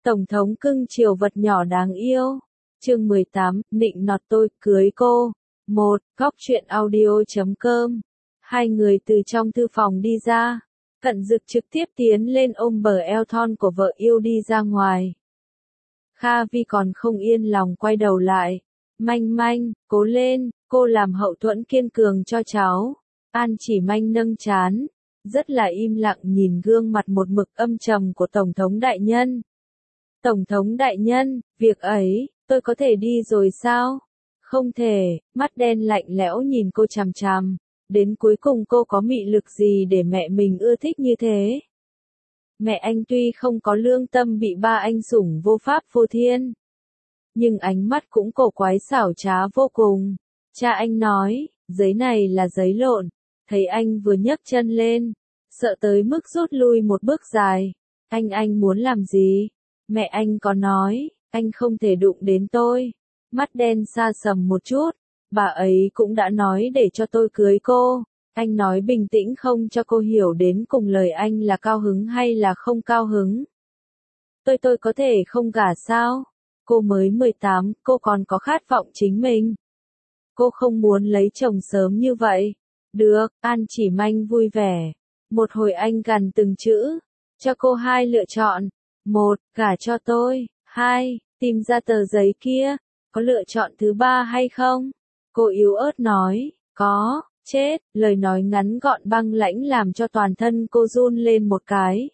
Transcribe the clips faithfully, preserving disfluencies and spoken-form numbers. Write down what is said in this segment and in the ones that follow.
Tổng thống cưng chiều vật nhỏ đáng yêu. Chương mười tám, nịnh nọt tôi, cưới cô. một. Góc truyện audio chấm com. Hai người từ trong thư phòng đi ra. Cận Dực trực tiếp tiến lên ôm bờ eo thon của vợ yêu đi ra ngoài. Kha Vi còn không yên lòng quay đầu lại. Manh Manh, cố lên, cô làm hậu thuẫn kiên cường cho cháu. An Chỉ Manh nâng trán, rất là im lặng nhìn gương mặt một mực âm trầm của Tổng thống đại nhân. Tổng thống đại nhân, việc ấy, tôi có thể đi rồi sao? Không thể, mắt đen lạnh lẽo nhìn cô chằm chằm. Đến cuối cùng cô có mị lực gì để mẹ mình ưa thích như thế? Mẹ anh tuy không có lương tâm bị ba anh sủng vô pháp vô thiên, nhưng ánh mắt cũng cổ quái xảo trá vô cùng. Cha anh nói, giấy này là giấy lộn. Thấy anh vừa nhấc chân lên, sợ tới mức rút lui một bước dài. Anh anh muốn làm gì? Mẹ anh có nói, anh không thể đụng đến tôi. Mắt đen xa sầm một chút, bà ấy cũng đã nói để cho tôi cưới cô. Anh nói bình tĩnh không cho cô hiểu đến cùng lời anh là cao hứng hay là không cao hứng. Tôi tôi có thể không gả sao? Cô mới mười tám, cô còn có khát vọng chính mình. Cô không muốn lấy chồng sớm như vậy. Được, An Chỉ Manh vui vẻ. Một hồi anh gằn từng chữ. Cho cô hai lựa chọn. Một, gả cho tôi. Hai, tìm ra tờ giấy kia. Có lựa chọn thứ ba hay không? Cô yếu ớt nói. Có, chết. Lời nói ngắn gọn băng lãnh làm cho toàn thân cô run lên một cái.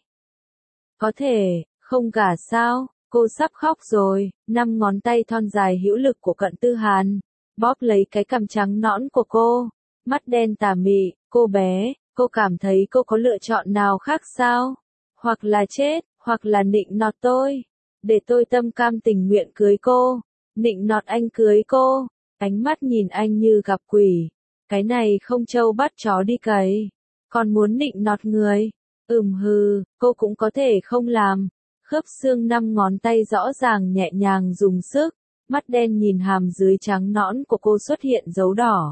Có thể, không gả sao? Cô sắp khóc rồi. Năm ngón tay thon dài hữu lực của Cận Tư Hàn bóp lấy cái cằm trắng nõn của cô. Mắt đen tà mị, cô bé, cô cảm thấy cô có lựa chọn nào khác sao? Hoặc là chết, hoặc là nịnh nọt tôi. Để tôi tâm cam tình nguyện cưới cô. Nịnh nọt anh cưới cô. Ánh mắt nhìn anh như gặp quỷ. Cái này không trâu bắt chó đi cày. Còn muốn nịnh nọt người. Ừm hừ, cô cũng có thể không làm. Khớp xương năm ngón tay rõ ràng nhẹ nhàng dùng sức. Mắt đen nhìn hàm dưới trắng nõn của cô xuất hiện dấu đỏ.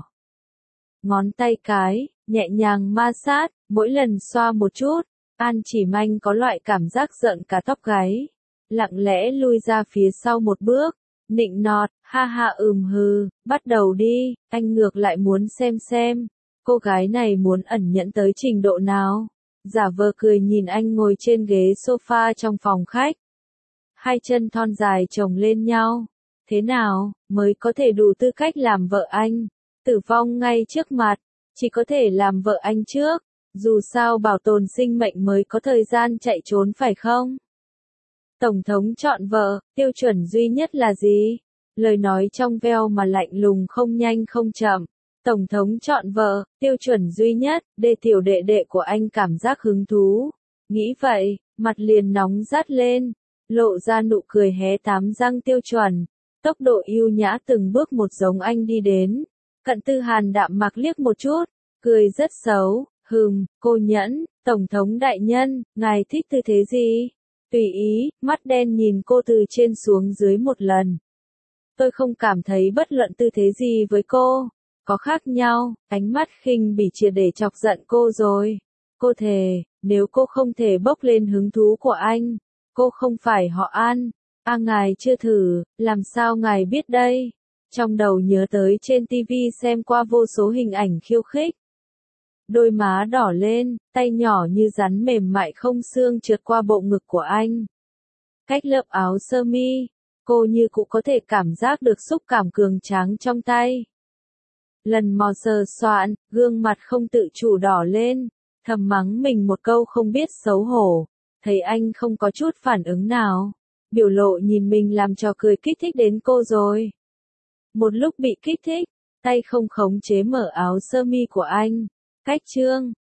Ngón tay cái, nhẹ nhàng ma sát, mỗi lần xoa một chút. An Chỉ Manh có loại cảm giác giận cả tóc gáy. Lặng lẽ lui ra phía sau một bước. Nịnh nọt, ha ha ừm hừ, bắt đầu đi, anh ngược lại muốn xem xem. Cô gái này muốn ẩn nhẫn tới trình độ nào. Giả vờ cười nhìn anh ngồi trên ghế sofa trong phòng khách. Hai chân thon dài chồng lên nhau. Thế nào, mới có thể đủ tư cách làm vợ anh? Tử vong ngay trước mặt, chỉ có thể làm vợ anh trước. Dù sao bảo tồn sinh mệnh mới có thời gian chạy trốn phải không? Tổng thống chọn vợ, tiêu chuẩn duy nhất là gì? Lời nói trong veo mà lạnh lùng không nhanh không chậm. Tổng thống chọn vợ, tiêu chuẩn duy nhất, để tiểu đệ đệ của anh cảm giác hứng thú. Nghĩ vậy, mặt liền nóng rát lên, lộ ra nụ cười hé tám răng tiêu chuẩn. Tốc độ yêu nhã từng bước một giống anh đi đến. Cận Tư Hàn đạm mạc liếc một chút, cười rất xấu, hừm, cô nhẫn, Tổng thống đại nhân, ngài thích tư thế gì? Tùy ý, mắt đen nhìn cô từ trên xuống dưới một lần. Tôi không cảm thấy bất luận tư thế gì với cô. Có khác nhau, ánh mắt khinh bỉ triệt để chọc giận cô rồi. Cô thề, nếu cô không thể bốc lên hứng thú của anh, cô không phải họ An. À ngài chưa thử, làm sao ngài biết đây? Trong đầu nhớ tới trên tivi xem qua vô số hình ảnh khiêu khích. Đôi má đỏ lên, tay nhỏ như rắn mềm mại không xương trượt qua bộ ngực của anh. Cách lớp áo sơ mi, cô như cũng có thể cảm giác được xúc cảm cường tráng trong tay. Lần mò sờ soạn, gương mặt không tự chủ đỏ lên, thầm mắng mình một câu không biết xấu hổ. Thấy anh không có chút phản ứng nào. Biểu lộ nhìn mình làm trò cười kích thích đến cô rồi. Một lúc bị kích thích, tay không khống chế mở áo sơ mi của anh. Cách chương,